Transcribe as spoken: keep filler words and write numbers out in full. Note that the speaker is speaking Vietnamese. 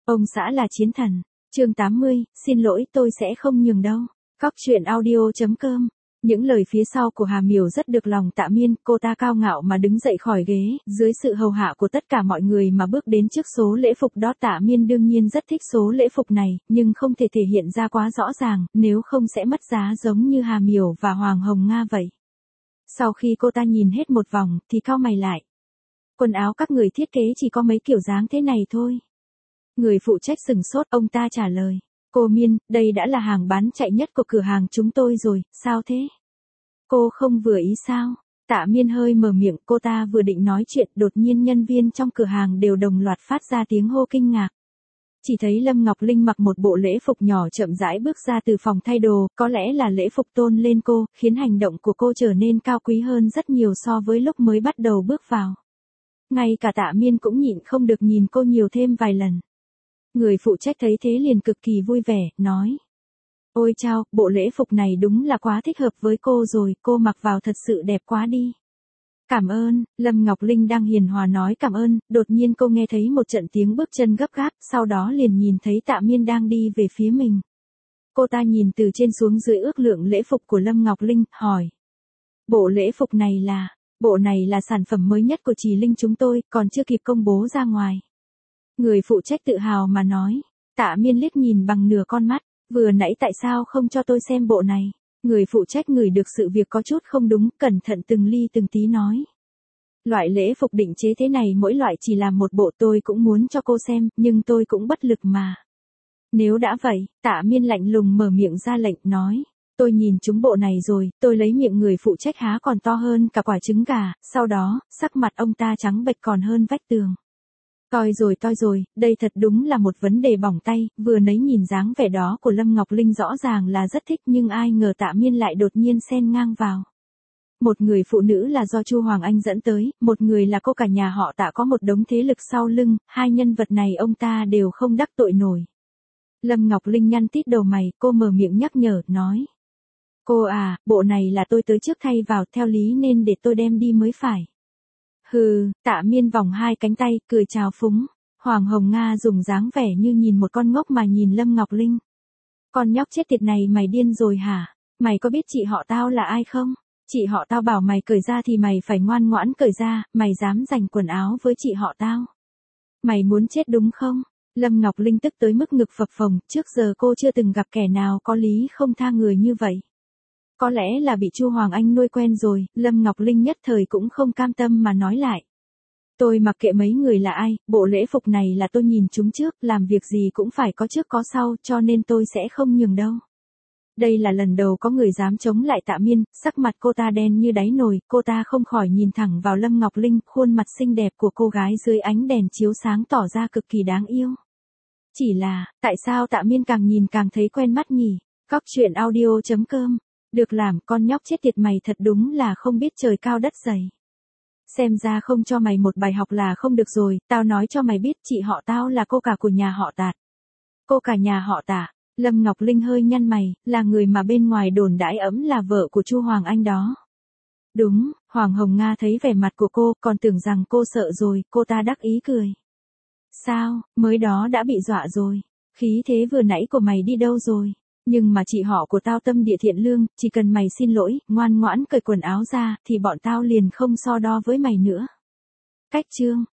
Ông xã là chiến thần. Chương tám mươi, xin lỗi tôi sẽ không nhường đâu. Cóc truyện audio.com. Những lời phía sau của Hà Miểu rất được lòng Tạ Miên, cô ta cao ngạo mà đứng dậy khỏi ghế, dưới sự hầu hạ của tất cả mọi người mà bước đến trước số lễ phục đó. Tạ Miên đương nhiên rất thích số lễ phục này, nhưng không thể thể hiện ra quá rõ ràng, nếu không sẽ mất giá giống như Hà Miểu và Hoàng Hồng Nga vậy. Sau khi cô ta nhìn hết một vòng, thì cau mày lại. Quần áo các người thiết kế chỉ có mấy kiểu dáng thế này thôi. Người phụ trách sừng sốt, ông ta trả lời. Cô Miên, đây đã là hàng bán chạy nhất của cửa hàng chúng tôi rồi, sao thế? Cô không vừa ý sao? Tạ Miên hơi mở miệng, cô ta vừa định nói chuyện, đột nhiên nhân viên trong cửa hàng đều đồng loạt phát ra tiếng hô kinh ngạc. Chỉ thấy Lâm Ngọc Linh mặc một bộ lễ phục nhỏ chậm rãi bước ra từ phòng thay đồ, có lẽ là lễ phục tôn lên cô, khiến hành động của cô trở nên cao quý hơn rất nhiều so với lúc mới bắt đầu bước vào. Ngay cả Tạ Miên cũng nhịn không được nhìn cô nhiều thêm vài lần. Người phụ trách thấy thế liền cực kỳ vui vẻ, nói. Ôi chao, bộ lễ phục này đúng là quá thích hợp với cô rồi, cô mặc vào thật sự đẹp quá đi. Cảm ơn, Lâm Ngọc Linh đang hiền hòa nói cảm ơn, đột nhiên cô nghe thấy một trận tiếng bước chân gấp gáp, sau đó liền nhìn thấy Tạ Miên đang đi về phía mình. Cô ta nhìn từ trên xuống dưới ước lượng lễ phục của Lâm Ngọc Linh, hỏi. Bộ lễ phục này là, bộ này là sản phẩm mới nhất của Trì Linh chúng tôi, còn chưa kịp công bố ra ngoài. Người phụ trách tự hào mà nói. Tạ Miên liếc nhìn bằng nửa con mắt, vừa nãy tại sao không cho tôi xem bộ này? Người phụ trách ngửi được sự việc có chút không đúng, cẩn thận từng ly từng tí nói. Loại lễ phục định chế thế này mỗi loại chỉ là một bộ, tôi cũng muốn cho cô xem, nhưng tôi cũng bất lực mà. Nếu đã vậy, Tạ Miên lạnh lùng mở miệng ra lệnh, nói. Tôi nhìn chúng bộ này rồi, tôi lấy miệng người phụ trách há còn to hơn cả quả trứng gà, sau đó, sắc mặt ông ta trắng bệch còn hơn vách tường. Toi rồi toi rồi, đây thật đúng là một vấn đề bỏng tay, vừa nấy nhìn dáng vẻ đó của Lâm Ngọc Linh rõ ràng là rất thích, nhưng ai ngờ Tạ Miên lại đột nhiên xen ngang vào. Một người phụ nữ là do Chu Hoàng Anh dẫn tới, một người là cô cả nhà họ Tạ có một đống thế lực sau lưng, hai nhân vật này ông ta đều không đắc tội nổi. Lâm Ngọc Linh nhăn tít đầu mày, cô mở miệng nhắc nhở, nói. Cô à, bộ này là tôi tới trước thay vào, theo lý nên để tôi đem đi mới phải. Hừ, Tạ Miên vòng hai cánh tay, cười chào phúng. Hoàng Hồng Nga dùng dáng vẻ như nhìn một con ngốc mà nhìn Lâm Ngọc Linh. Con nhóc chết tiệt này mày điên rồi hả? Mày có biết chị họ tao là ai không? Chị họ tao bảo mày cởi ra thì mày phải ngoan ngoãn cởi ra, mày dám giành quần áo với chị họ tao. Mày muốn chết đúng không? Lâm Ngọc Linh tức tới mức ngực phập phồng, trước giờ cô chưa từng gặp kẻ nào có lý không tha người như vậy. Có lẽ là bị Chu Hoàng Anh nuôi quen rồi, Lâm Ngọc Linh nhất thời cũng không cam tâm mà nói lại. Tôi mặc kệ mấy người là ai, bộ lễ phục này là tôi nhìn chúng trước, làm việc gì cũng phải có trước có sau, cho nên tôi sẽ không nhường đâu. Đây là lần đầu có người dám chống lại Tạ Miên, sắc mặt cô ta đen như đáy nồi, cô ta không khỏi nhìn thẳng vào Lâm Ngọc Linh, khuôn mặt xinh đẹp của cô gái dưới ánh đèn chiếu sáng tỏ ra cực kỳ đáng yêu. Chỉ là, tại sao Tạ Miên càng nhìn càng thấy quen mắt nhỉ? Cóc truyện audio.com. Được làm, con nhóc chết tiệt mày thật đúng là không biết trời cao đất dày. Xem ra không cho mày một bài học là không được rồi, tao nói cho mày biết chị họ tao là cô cả của nhà họ Tạ. Cô cả nhà họ Tạ. Lâm Ngọc Linh hơi nhăn mày, là người mà bên ngoài đồn đãi ấm là vợ của Chu Hoàng Anh đó. Đúng, Hoàng Hồng Nga thấy vẻ mặt của cô, còn tưởng rằng cô sợ rồi, cô ta đắc ý cười. Sao, mới đó đã bị dọa rồi, khí thế vừa nãy của mày đi đâu rồi? Nhưng mà chị họ của tao tâm địa thiện lương, chỉ cần mày xin lỗi, ngoan ngoãn cởi quần áo ra, thì bọn tao liền không so đo với mày nữa. Cách chương.